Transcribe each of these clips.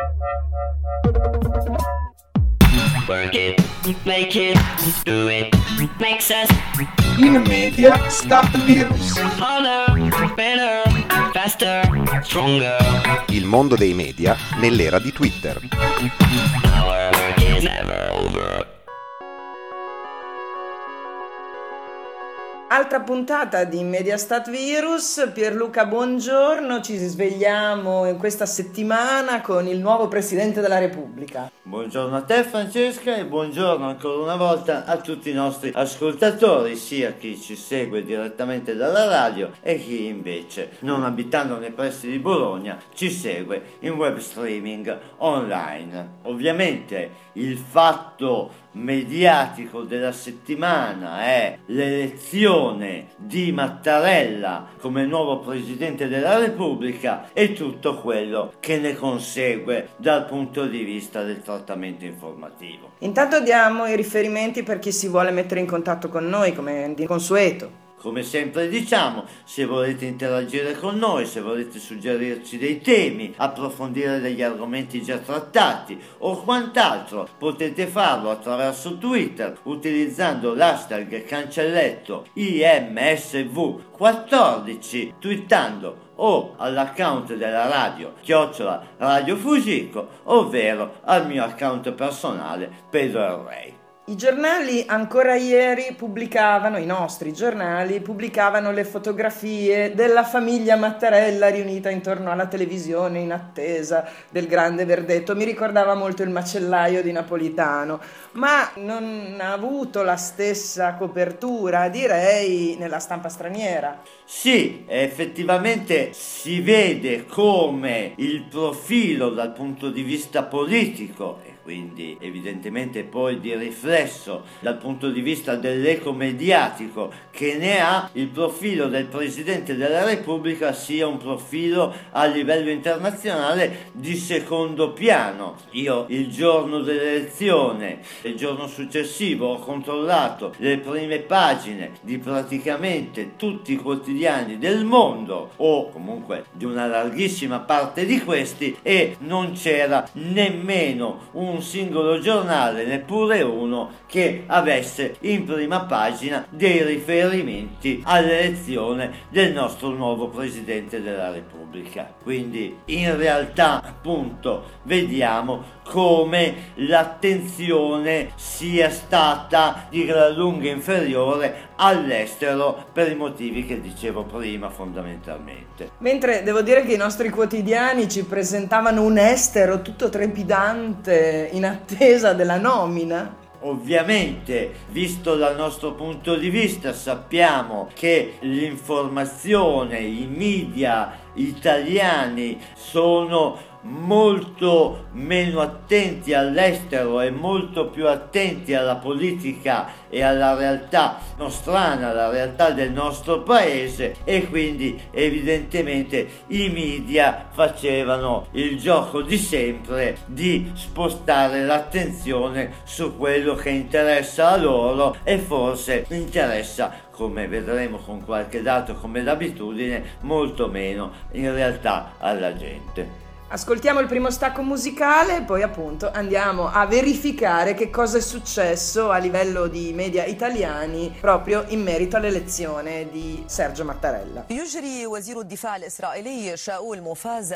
Work it, make it, do it, makes us In media Start Virus. harder, better, faster, stronger. Il mondo dei media nell'era di Twitter. Our work is never over. Altra puntata di Mediastat Virus. Pierluca, buongiorno. Ci svegliamo in questa settimana con il nuovo Presidente della Repubblica. Buongiorno a te Francesca e buongiorno ancora una volta a tutti i nostri ascoltatori, sia chi ci segue direttamente dalla radio e chi invece, non abitando nei pressi di Bologna, ci segue in web streaming online. Ovviamente il fatto mediatico della settimana è l'elezione di Mattarella come nuovo Presidente della Repubblica e tutto quello che ne consegue dal punto di vista del trattamento informativo. Intanto diamo i riferimenti per chi si vuole mettere in contatto con noi, come di consueto. Come sempre diciamo, se volete interagire con noi, se volete suggerirci dei temi, approfondire degli argomenti già trattati o quant'altro, potete farlo attraverso Twitter utilizzando l'hashtag cancelletto IMSV14, twittando o all'account della radio @Radio Fusico, ovvero al mio account personale Pedro Arrei. I giornali ancora ieri pubblicavano, i nostri giornali pubblicavano le fotografie della famiglia Mattarella riunita intorno alla televisione in attesa del grande verdetto. Mi ricordava molto il macellaio di Napolitano, ma non ha avuto la stessa copertura, direi, nella stampa straniera. Sì, effettivamente si vede come il profilo dal punto di vista politico e quindi evidentemente poi di riflesso dal punto di vista dell'eco mediatico che ne ha, il profilo del Presidente della Repubblica sia un profilo a livello internazionale di secondo piano. Io il giorno dell'elezione, il giorno successivo, ho controllato le prime pagine di praticamente tutti i quotidiani del mondo o comunque di una larghissima parte di questi e non c'era nemmeno un singolo giornale, neppure uno, che avesse in prima pagina dei riferimenti all'elezione del nostro nuovo Presidente della Repubblica. Quindi in realtà appunto vediamo come l'attenzione sia stata di gran lunga inferiore all'estero per i motivi che dicevo prima fondamentalmente. Mentre devo dire che i nostri quotidiani ci presentavano un estero tutto trepidante in attesa della nomina. Ovviamente, visto dal nostro punto di vista, sappiamo che l'informazione, i media italiani sono molto meno attenti all'estero e molto più attenti alla politica e alla realtà nostrana, alla realtà del nostro paese, e quindi evidentemente i media facevano il gioco di sempre di spostare l'attenzione su quello che interessa a loro e forse interessa, come vedremo con qualche dato come d'abitudine, molto meno in realtà alla gente. Ascoltiamo il primo stacco musicale, poi appunto andiamo a verificare che cosa è successo a livello di media italiani proprio in merito all'elezione di Sergio Mattarella. يجري وزير الدفاع الإسرائيلي شاول موفاز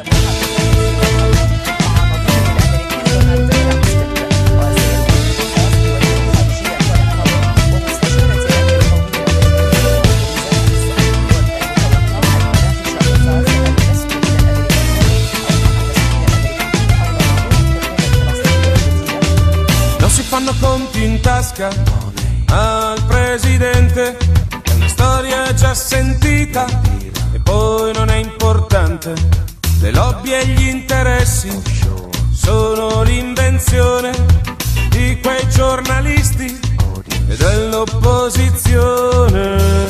fanno conti in tasca al presidente, è una storia già sentita e poi non è importante, le lobby e gli interessi sono l'invenzione di quei giornalisti e dell'opposizione.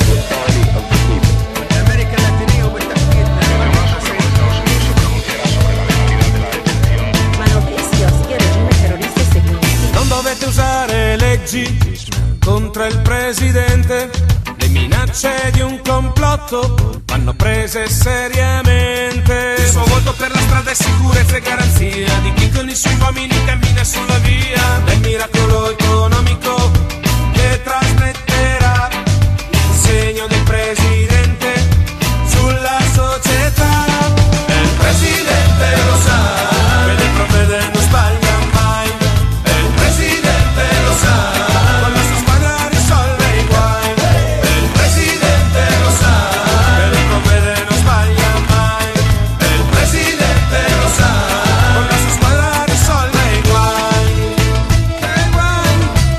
Dovete usare leggi contro il presidente, le minacce di un complotto vanno prese seriamente. Il suo voto per la strada è sicurezza e garanzia di chi con i suoi uomini cammina sulla via del miracolo economico che trasmetterà il segno del presidente sulla società. E il presidente lo sa, vede e provvede, non sbaglia mai. E il presidente lo sa, con la sua squadra risolve i guai. E il presidente lo sa, vede e provvede, non sbaglia mai. E il presidente lo sa, con la sua squadra risolve i guai. E guai,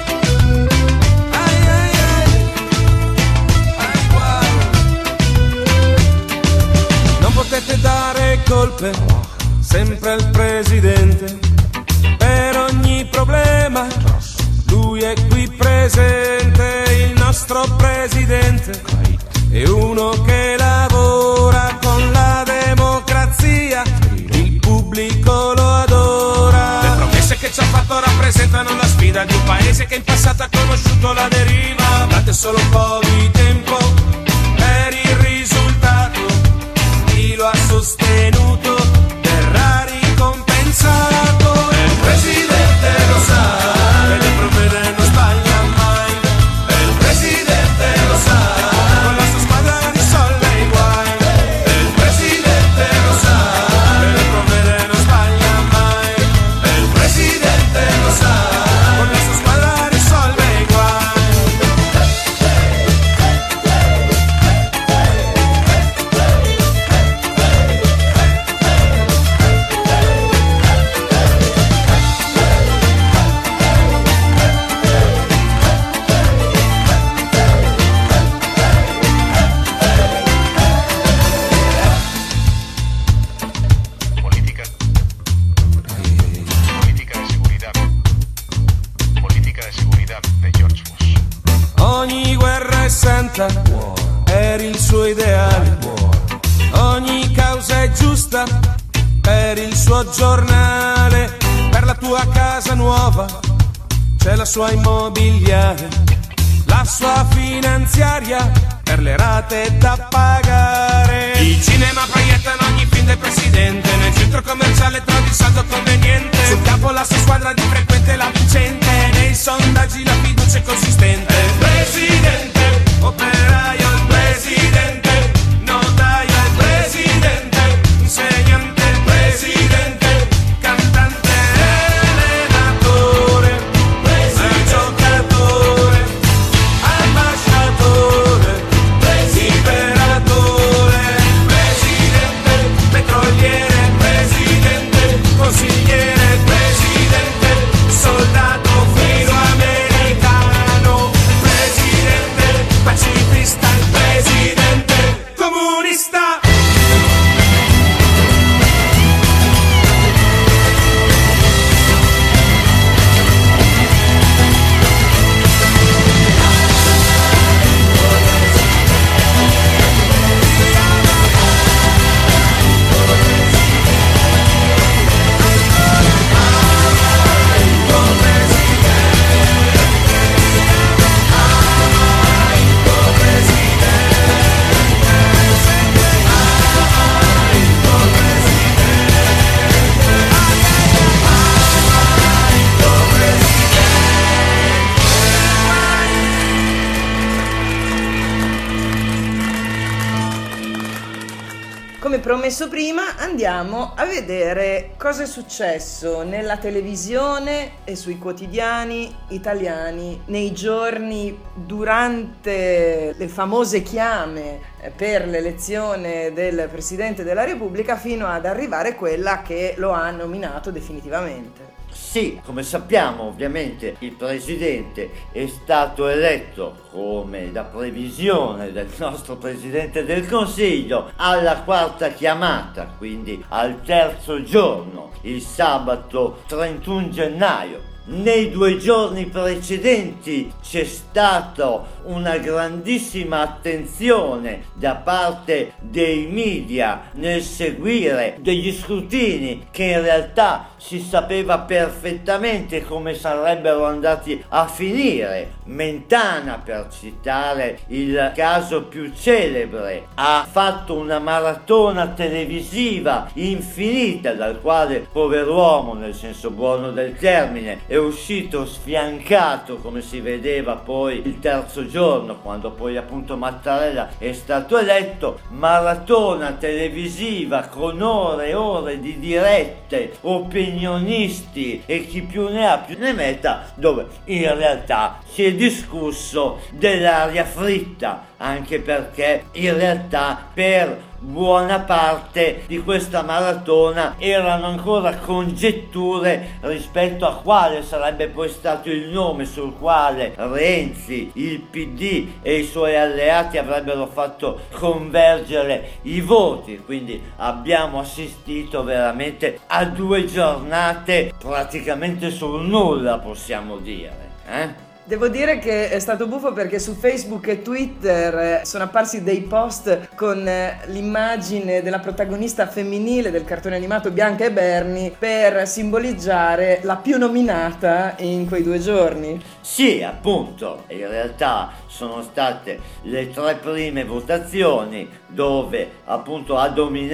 ai ai ai, ai guai. Non potete dare colpe sempre al presidente per ogni problema. Lui è qui presente, il nostro presidente è uno che lavora con la democrazia, il pubblico lo adora. Le promesse che ci ha fatto rappresentano la sfida di un paese che in passato ha conosciuto la deriva. Date solo un po' di tempo per il risultato, chi lo ha sostenuto verrà ricompensato. E il presidente lo sa, vede e provvede, non sbaglia mai. E il presidente lo sa, con la sua squadra risolve i guai. E il presidente lo sa, vede e provvede, non sbaglia mai. E il presidente lo sa, con la sua squadra risolve i guai. Política de seguridad de George Bush. Ogni guerra è santa per il suo ideale, ogni causa è giusta per il suo giornale. Per la tua casa nuova c'è la sua immobiliare, la sua finanziaria per le rate da pagare. Il cinema proiettano ogni film del presidente, nel centro commerciale trovi il saldo conveniente, sul campo la sua squadra di frequente la vincente, nei sondaggi la fiducia è consistente. Il presidente, operaio il presidente, notaio il presidente, insegnante il presidente, cantante allenatore, giocatore, ambasciatore, imperatore, presidente, petroliere, presidente, consigliere, presidente, soldato filoamericano, presidente, pacifista, presidente, comunista. Come promesso prima, andiamo a vedere cosa è successo nella televisione e sui quotidiani italiani nei giorni durante le famose chiame per l'elezione del Presidente della Repubblica fino ad arrivare quella che lo ha nominato definitivamente. Sì, come sappiamo ovviamente il Presidente è stato eletto, come da previsione del nostro Presidente del Consiglio, alla quarta chiamata, quindi al terzo giorno giorno, il sabato 31 gennaio. Nei 2 giorni precedenti c'è stata una grandissima attenzione da parte dei media nel seguire degli scrutini che in realtà si sapeva perfettamente come sarebbero andati a finire. Mentana, per citare il caso più celebre, ha fatto una maratona televisiva infinita, dal quale pover'uomo, nel senso buono del termine, è uscito sfiancato, come si vedeva poi il terzo giorno, quando poi appunto Mattarella è stato eletto. Maratona televisiva con ore e ore di dirette, opinionisti e chi più ne ha più ne metta, dove in realtà si è discusso dell'aria fritta, anche perché in realtà per buona parte di questa maratona erano ancora congetture rispetto a quale sarebbe poi stato il nome sul quale Renzi, il PD e i suoi alleati avrebbero fatto convergere i voti. Quindi abbiamo assistito veramente a 2 giornate praticamente sul nulla, possiamo dire, Devo dire che è stato buffo perché su Facebook e Twitter sono apparsi dei post con l'immagine della protagonista femminile del cartone animato Bianca e Bernie per simboleggiare la più nominata in quei 2 giorni. Sì, appunto, in realtà sono state le 3 prime votazioni dove appunto hanno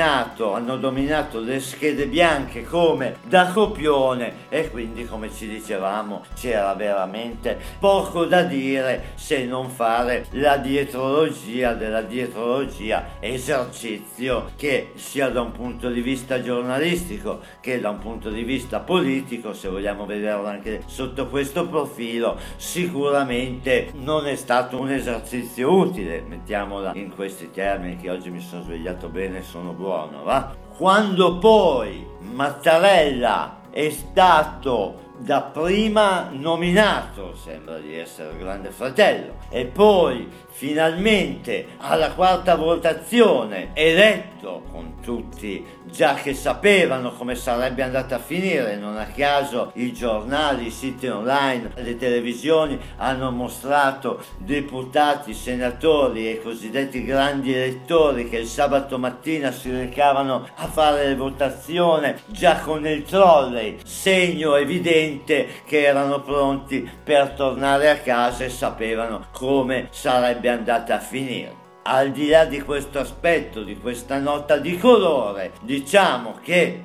dominato le schede bianche come da copione, e quindi, come ci dicevamo, c'era veramente poco da dire se non fare la dietrologia della dietrologia, esercizio che sia da un punto di vista giornalistico che da un punto di vista politico, se vogliamo vederlo anche sotto questo profilo, sicuramente non è stato un esercizio utile, mettiamola in questi termini, che oggi mi sono svegliato bene e sono buono, va? Quando poi Mattarella è stato dapprima nominato, sembra di essere il Grande Fratello, e poi finalmente alla 4ª votazione eletto, con tutti già che sapevano come sarebbe andata a finire. Non a caso i giornali, i siti online, le televisioni hanno mostrato deputati, senatori e cosiddetti grandi elettori che il sabato mattina si recavano a fare le votazioni già con il trolley, segno evidente che erano pronti per tornare a casa e sapevano come sarebbe andata a finire. Al di là di questo aspetto, di questa nota di colore, diciamo che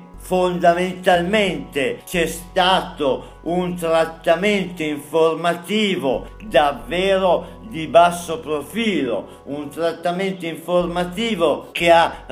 fondamentalmente c'è stato un trattamento informativo davvero di basso profilo, un trattamento informativo che ha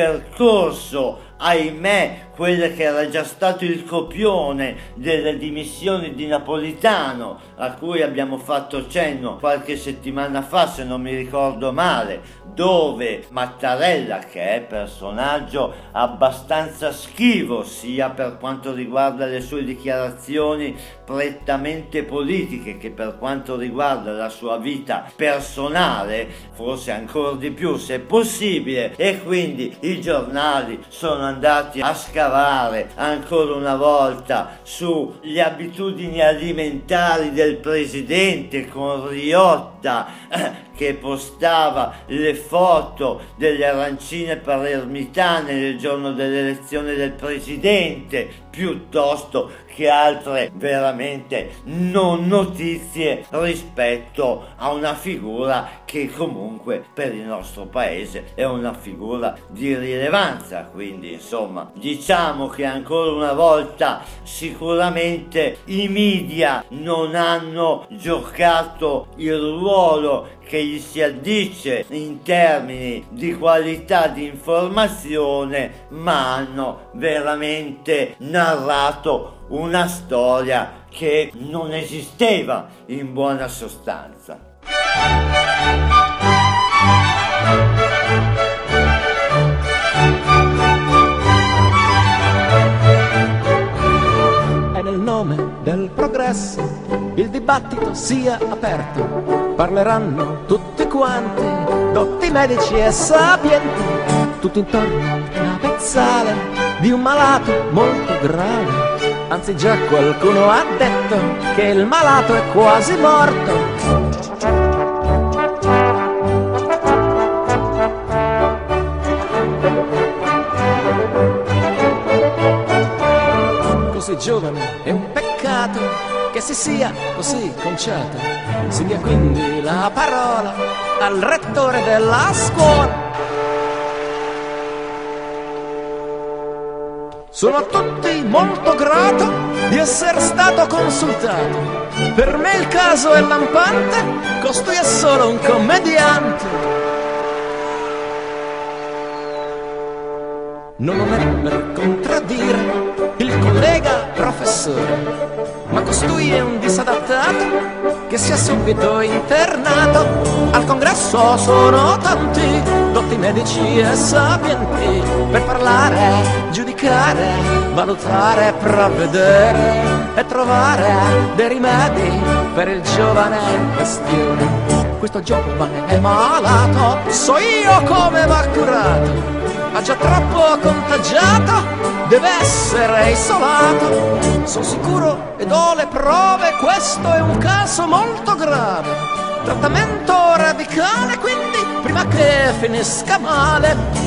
ripercorso, ahimè, quello che era già stato il copione delle dimissioni di Napolitano, a cui abbiamo fatto cenno qualche settimana fa, se non mi ricordo male, dove Mattarella, che è personaggio abbastanza schivo sia per quanto riguarda le sue dichiarazioni prettamente politiche che per quanto riguarda la sua vita personale, forse ancora di più se è possibile, e quindi i giornali sono andati a scavare ancora una volta sulle abitudini alimentari del presidente, con Riotta che postava le foto delle arancine palermitane nel giorno dell'elezione del presidente, piuttosto che altre veramente non notizie rispetto a una figura che comunque per il nostro paese è una figura di rilevanza. Quindi insomma, diciamo che ancora una volta sicuramente i media non hanno giocato il ruolo che gli si addice in termini di qualità di informazione, ma hanno veramente narrato una storia che non esisteva in buona sostanza. E nel nome del progresso il dibattito sia aperto, parleranno tutti quanti, dotti medici e sapienti, tutto intorno a una mezzala di un malato molto grave. Anzi già qualcuno ha detto che il malato è quasi morto. Così giovane è un peccato che si sia così conciato. Si dia quindi la parola al rettore della scuola. Sono a tutti molto grato di essere stato consultato. Per me il caso è lampante, costui è solo un commediante. Non è per contraddire il collega professore, ma costui è un disadattato che sia subito internato. Al congresso sono tanti dotti medici e sapienti per parlare, giudicare, valutare, provvedere e trovare dei rimedi per il giovane in questione. Questo giovane è malato, so io come va curato. Ha già troppo contagiato, deve essere isolato. Sono sicuro ed ho le prove, questo è un caso molto grave. Trattamento radicale, quindi, prima che finisca male.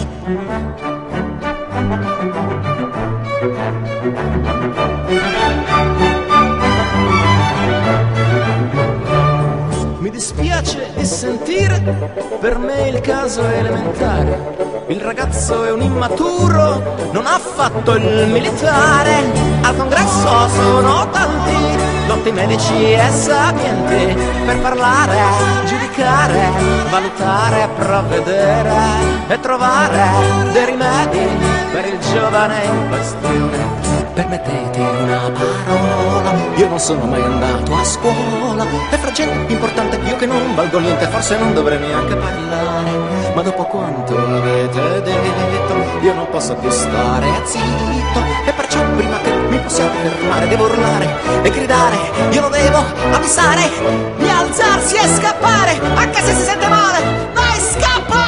Mi dispiace di sentire, per me il caso è elementare. Il ragazzo è un immaturo, non ha fatto il militare. Al congresso sono tanti dotti medici e sapienti per parlare, giudicare, valutare, provvedere e trovare dei rimedi per il giovane in questione. Permettete una parola, io non sono mai andato a scuola e fra gente importante io che non valgo niente forse non dovrei neanche parlare. Ma dopo quanto avete detto io non posso più stare zitto, e perciò prima che mi possiate fermare devo urlare e gridare. Io lo devo avvisare di alzarsi e scappare, anche se si sente male. Vai, scappa!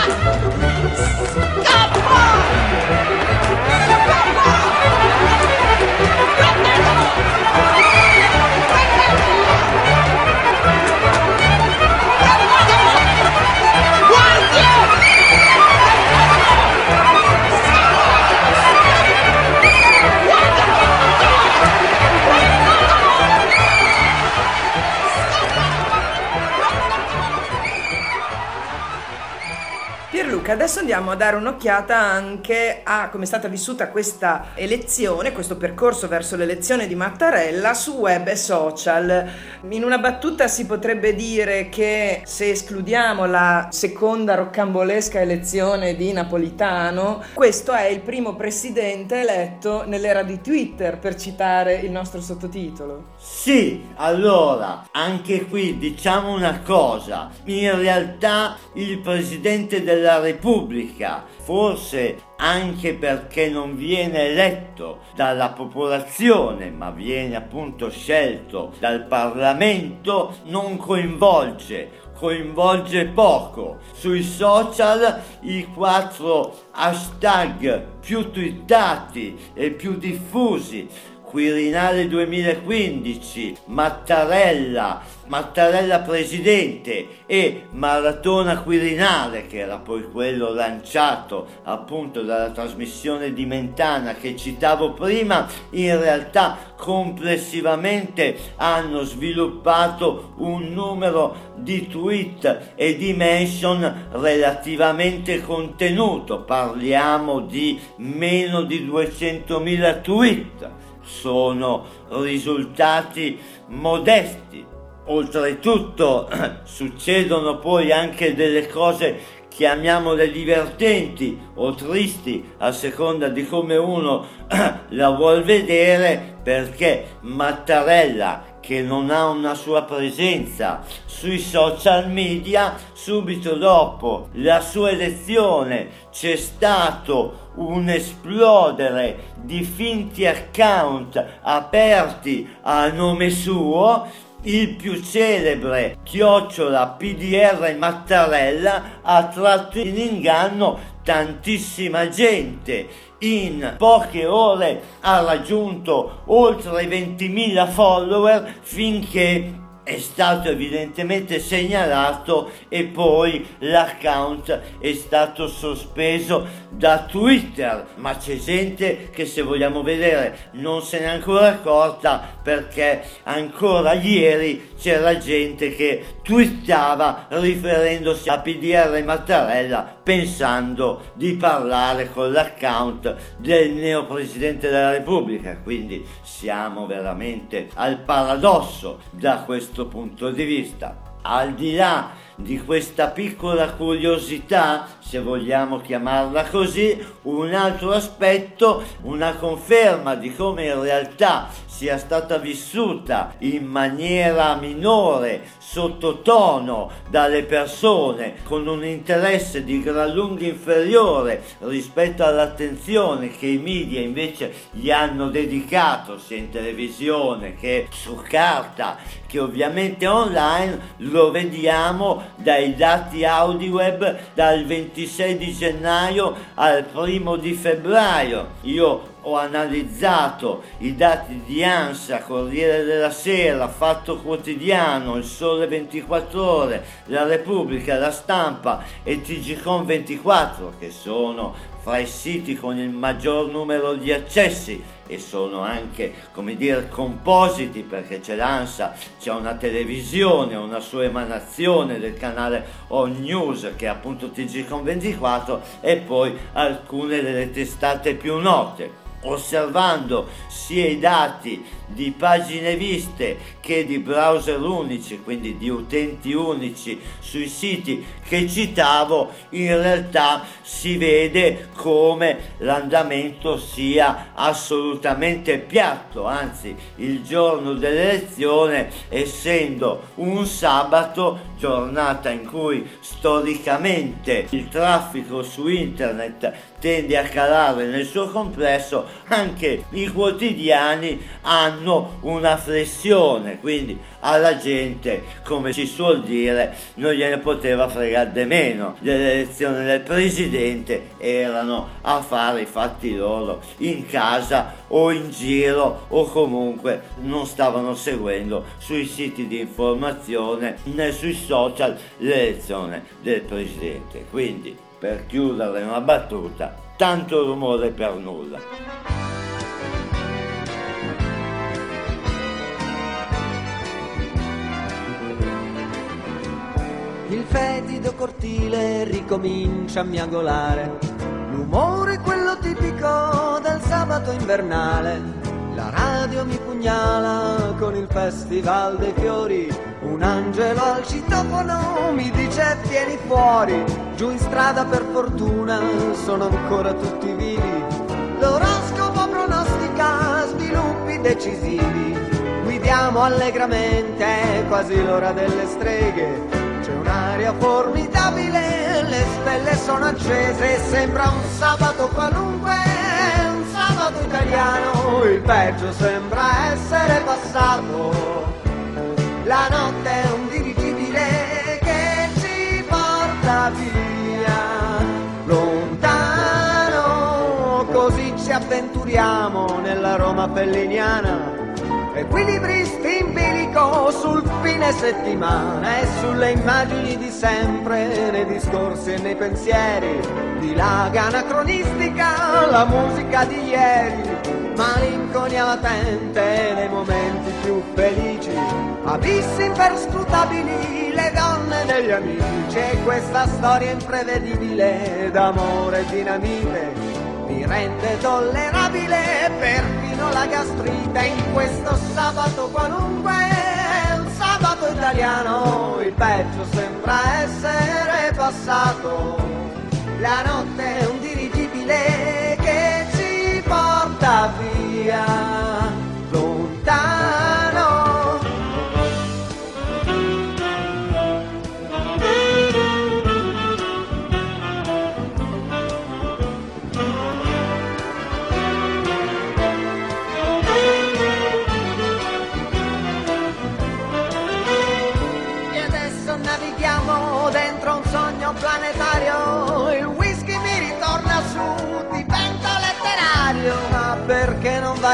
Scappa! Adesso andiamo a dare un'occhiata anche a come è stata vissuta questa elezione, questo percorso verso l'elezione di Mattarella su web e social. In una battuta si potrebbe dire che se escludiamo la seconda roccambolesca elezione di Napolitano, questo è il primo presidente eletto nell'era di Twitter, per citare il nostro sottotitolo. Sì, allora, anche qui diciamo una cosa, in realtà il Presidente della Repubblica, forse anche perché non viene eletto dalla popolazione, ma viene appunto scelto dal Parlamento, non coinvolge poco. Sui social i 4 hashtag più twittati e più diffusi: Quirinale 2015, Mattarella presidente e Maratona Quirinale, che era poi quello lanciato appunto dalla trasmissione di Mentana che citavo prima, in realtà complessivamente hanno sviluppato un numero di tweet e di mention relativamente contenuto. Parliamo di meno di 200.000 tweet. Sono risultati modesti. Oltretutto succedono poi anche delle cose, chiamiamole divertenti o tristi a seconda di come uno la vuol vedere, perché Mattarella, che non ha una sua presenza sui social media, subito dopo la sua elezione c'è stato un esplodere di finti account aperti a nome suo. Il più celebre @ PDR Mattarella ha tratto in inganno tantissima gente in poche ore ha raggiunto oltre i 20.000 follower, finché è stato evidentemente segnalato e poi l'account è stato sospeso da Twitter. Ma c'è gente che, se vogliamo vedere, non se n'è ancora accorta, perché ancora ieri c'era gente che twittava riferendosi a PDR Mattarella, pensando di parlare con l'account del neopresidente della Repubblica. Quindi siamo veramente al paradosso da questo punto di vista. Al di là di questa piccola curiosità, se vogliamo chiamarla così, un altro aspetto, una conferma di come in realtà sia stata vissuta in maniera minore, sottotono dalle persone, con un interesse di gran lunga inferiore rispetto all'attenzione che i media invece gli hanno dedicato, sia in televisione che su carta, che ovviamente online, lo vediamo dai dati AudiWeb dal 26 di gennaio al 1 di febbraio. Io ho analizzato i dati di ANSA, Corriere della Sera, Fatto Quotidiano, Il Sole 24 Ore, La Repubblica, La Stampa e TGCOM24, che sono fra i siti con il maggior numero di accessi e sono anche, come dire, compositi, perché c'è l'ANSA, c'è una televisione, una sua emanazione del canale On News, che è appunto TGCOM24, e poi alcune delle testate più note. Osservando sia i dati di pagine viste che di browser unici, quindi di utenti unici sui siti che citavo, in realtà si vede come l'andamento sia assolutamente piatto. Anzi, il giorno dell'elezione, essendo un sabato, giornata in cui storicamente il traffico su internet tende a calare nel suo complesso, anche i quotidiani hanno una flessione, quindi alla gente, come si suol dire, non gliene poteva fregare di meno dell'elezione del presidente, erano a fare i fatti loro in casa o in giro, o comunque non stavano seguendo sui siti di informazione né sui social l'elezione del presidente. Quindi, per chiudere una battuta, tanto rumore per nulla. Il fetido cortile ricomincia a miagolare, l'umore è quello tipico del sabato invernale. La radio mi pugnala con il festival dei fiori, un angelo al citofono mi dice vieni fuori. Giù in strada per fortuna sono ancora tutti vivi, l'oroscopo pronostica sviluppi decisivi. Guidiamo allegramente, quasi l'ora delle streghe, c'è un'aria formidabile, le stelle sono accese, sembra un sabato qualunque, un sabato italiano, il peggio sembra essere passato. La notte è un dirigibile che ci porta via, lontano, così ci avventuriamo nella Roma felliniana. Equilibristi in bilico sul fine settimana e sulle immagini di sempre, nei discorsi e nei pensieri, dilaga anacronistica la musica di ieri, malinconia latente nei momenti più felici, abissi imperscrutabili le donne degli amici, e questa storia imprevedibile d'amore e dinamite mi rende tollerabile perfino la gastrite. In questo sabato qualunque, un sabato italiano, il peggio sembra essere passato. La notte è un dirigibile che ci porta via, lontano. Dentro un sogno planetario, il whisky mi ritorna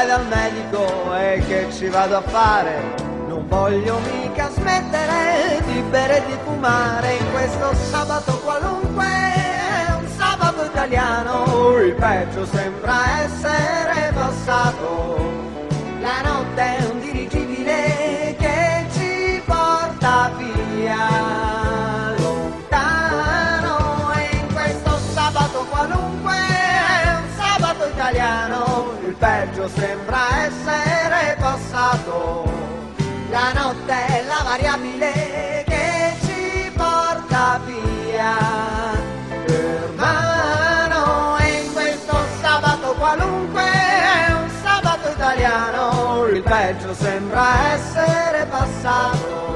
vai dal medico e che ci vado a fare? Non voglio mica smettere di bere e di fumare in questo sabato qualunque, un sabato italiano. Il peggio sembra essere passato, la notte è un dirigibile che ci porta via lontano. E in questo sabato qualunque, un sabato italiano, il peggio sembra essere passato, la notte è la variabile che ci porta via per mano. E in questo sabato qualunque, un sabato italiano, il peggio sembra essere passato.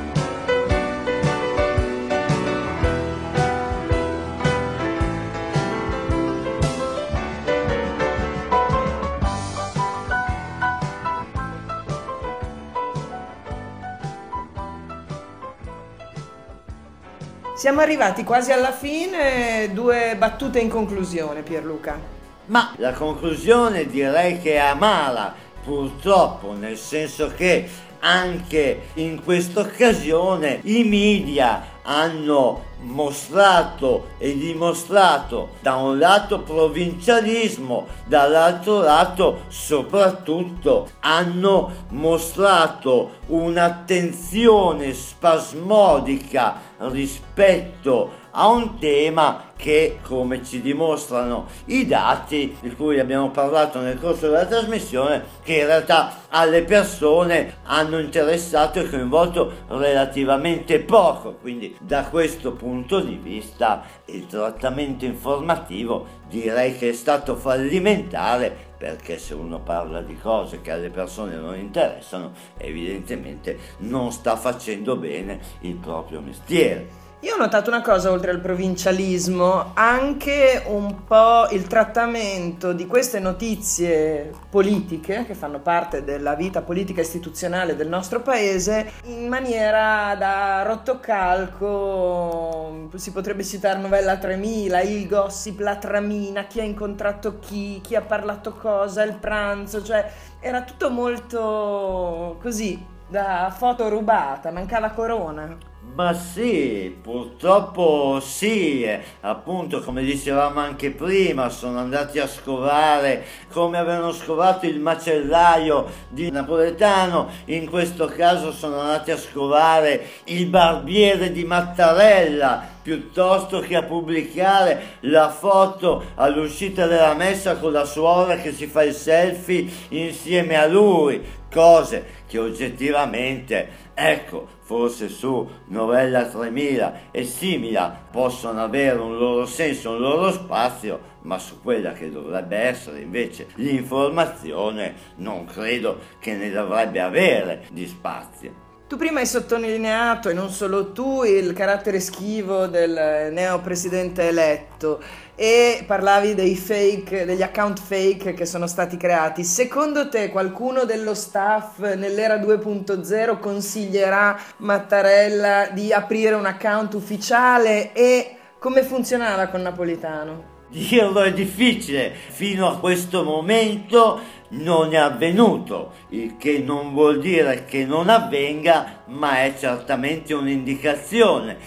Siamo arrivati quasi alla fine, 2 battute in conclusione, Pierluca. Ma la conclusione direi che è amara, purtroppo, nel senso che anche in questa occasione i media hanno mostrato e dimostrato da un lato provincialismo, dall'altro lato soprattutto hanno mostrato un'attenzione spasmodica rispetto a un tema che, come ci dimostrano i dati di cui abbiamo parlato nel corso della trasmissione, che in realtà alle persone hanno interessato e coinvolto relativamente poco. Quindi da questo punto di vista il trattamento informativo direi che è stato fallimentare, perché se uno parla di cose che alle persone non interessano, evidentemente non sta facendo bene il proprio mestiere. Io ho notato una cosa, oltre al provincialismo, anche un po' il trattamento di queste notizie politiche che fanno parte della vita politica istituzionale del nostro paese in maniera da rotocalco. Si potrebbe citare Novella 3000, il gossip, la tramina, chi ha incontrato chi ha parlato cosa, il pranzo, cioè era tutto molto così, da foto rubata, mancava corona. Ma sì, purtroppo sì, appunto come dicevamo anche prima, sono andati a scovare come avevano scovato il macellaio di Napoletano, in questo caso sono andati a scovare il barbiere di Mattarella, piuttosto che a pubblicare la foto all'uscita della messa con la suora che si fa il selfie insieme a lui, cose che oggettivamente, ecco, forse su Novella 3000 e simili possono avere un loro senso, un loro spazio, ma su quella che dovrebbe essere invece l'informazione non credo che ne dovrebbe avere di spazio. Tu prima hai sottolineato, e non solo tu, il carattere schivo del neo presidente eletto e parlavi dei fake, degli account fake che sono stati creati. Secondo te qualcuno dello staff nell'era 2.0 consiglierà Mattarella di aprire un account ufficiale? E come funzionava con Napolitano? Dirlo è difficile, fino a questo momento non è avvenuto, il che non vuol dire che non avvenga, ma è certamente un'indicazione.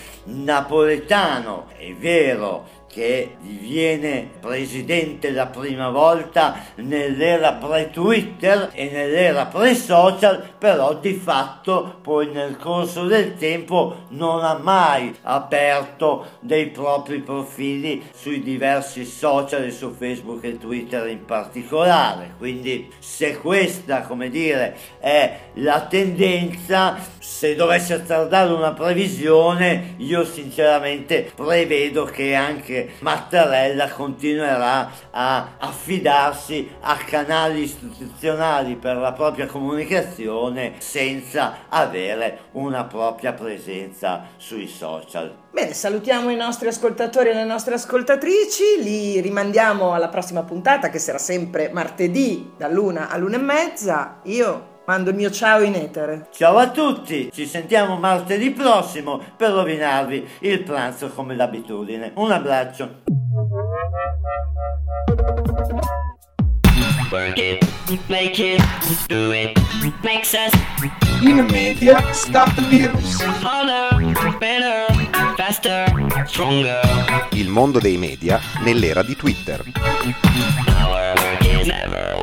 Napoletano, è vero che diviene presidente la prima volta nell'era pre-Twitter e nell'era pre-social, però di fatto poi nel corso del tempo non ha mai aperto dei propri profili sui diversi social e su Facebook e Twitter in particolare. Quindi se questa, come dire, è la tendenza, se dovesse azzardare una previsione, io sinceramente prevedo che anche Mattarella continuerà a affidarsi a canali istituzionali per la propria comunicazione senza avere una propria presenza sui social. Bene, salutiamo i nostri ascoltatori e le nostre ascoltatrici, li rimandiamo alla prossima puntata che sarà sempre martedì dall'1 all'1:30. Io mando il mio ciao in etere. Ciao a tutti, ci sentiamo martedì prossimo per rovinarvi il pranzo come d'abitudine. Un abbraccio. Work it, make it, do it, makes us In media, stop the virus. harder, better, faster, stronger. Il mondo dei media nell'era di Twitter. Our work is never